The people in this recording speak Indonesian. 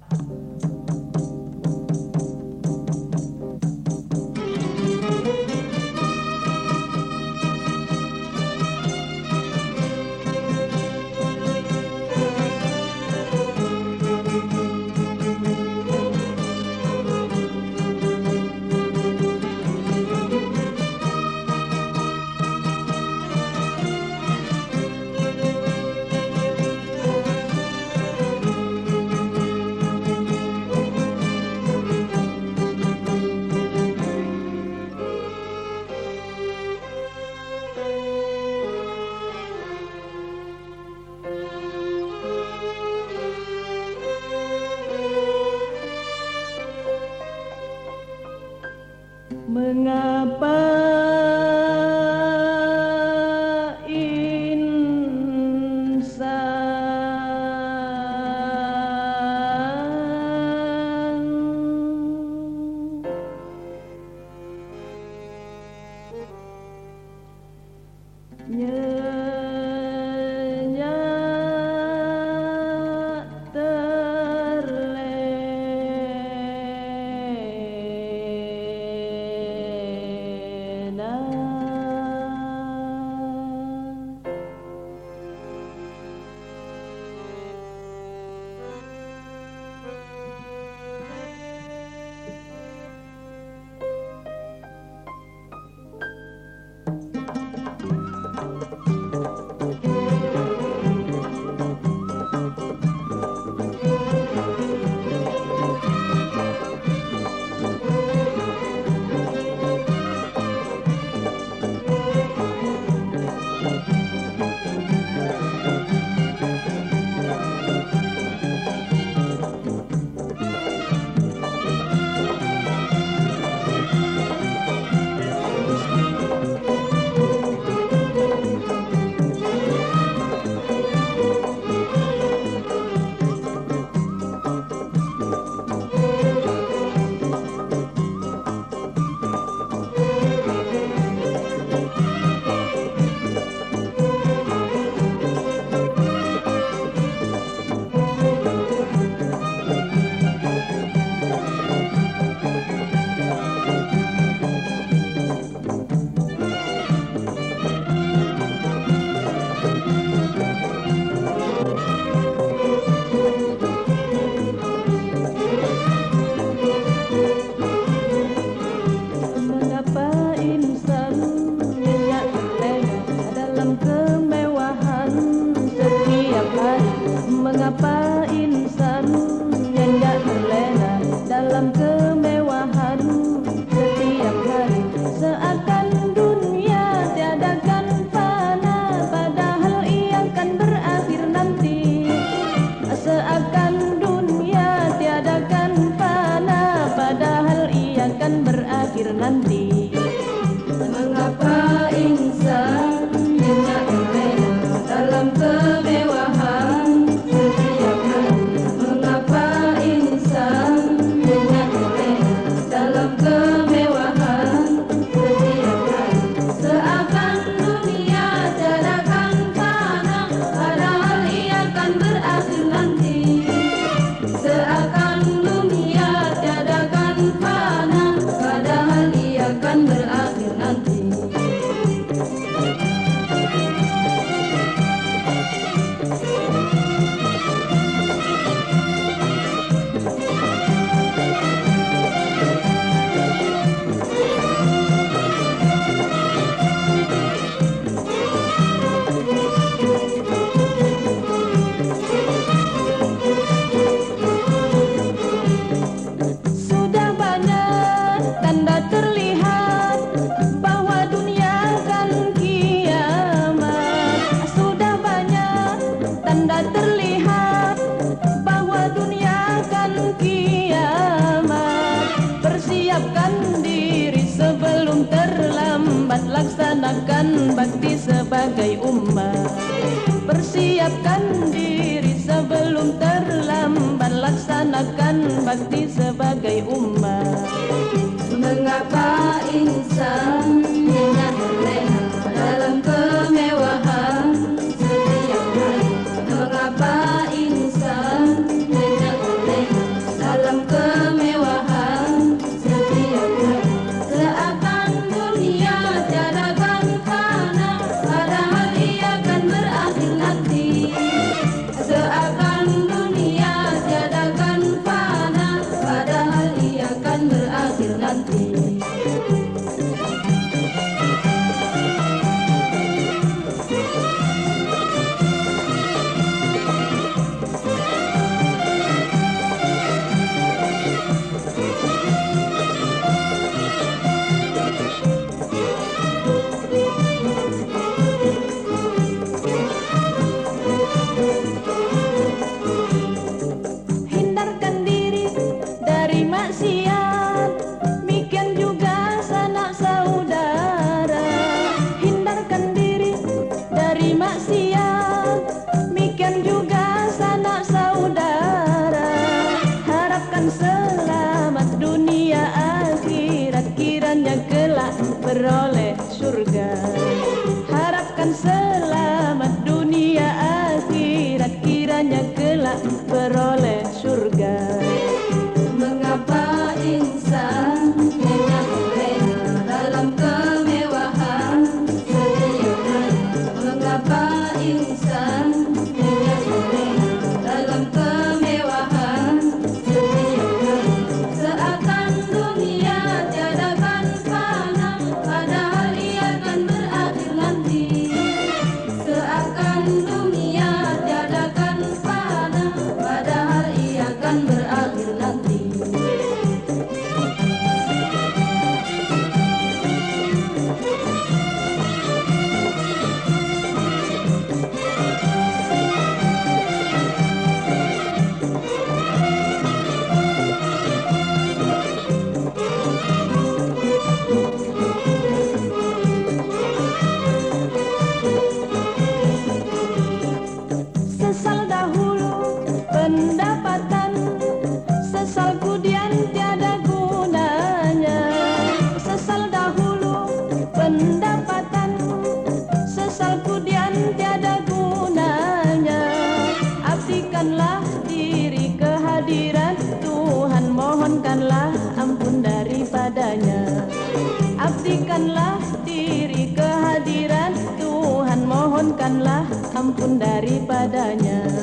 Mengapa insan nyenyak terlena dalam kemewahan setiap hari? Mengapa insan nyenyak terlena dalam kemewahan setiap hari? Seakan dunia tiadakan fana, padahal ia kan berakhir nanti. Seakan dunia tiadakan fana, padahal ia kan berakhir nanti. Mengapa insan nyenyak terlena dalam kemewahan setiap hari? Mengapa insan nyenyak terlena dalam kemewahan setiap hari? Seakan dunia tiadakan fana, padahal ia kan berakhir nanti. Seakan dunia tiadakan fana, padahal ia kan berakhir nanti. Sudah banyak tanda terlihat bahwa dunia akan kiamat. Sudah banyak tanda terlihat bahwa dunia akan kiamat. Persiapkan diri sebelum terlambat, laksanakan bakti sebagai umat. Persiapkan diri sebelum terlambat, laksanakan bakti sebagai umat. Mengapa insan nyenyak terlena dalam kemewahan setiap hari? Mengapa insan nyenyak terlena selamat dunia akhirat, kiranya kelak beroleh surga. Harapkan selamat dunia akhirat, kiranya kelak beroleh surga. Mengapa insan hanya terlena dalam kemewahan setiap? Mengapa insan hanya terlena dalam kemewahan setiap? Seakan dunia tiada kan fana, padahal ia akan berakhir nanti. Seakan dunia tiada kan fana, padahal ia akan berakhir nanti. Sesal dahulu pendapatan, sesal kemudian tiada gunanya. Sesal dahulu pendapatan, sesal kemudian tiada gunanya. Abdikanlah diri kehadiran Tuhan, mohonkanlah ampun daripadanya. Abdikanlah diri kehadiran Tuhan, mohonkanlah ampun daripadanya.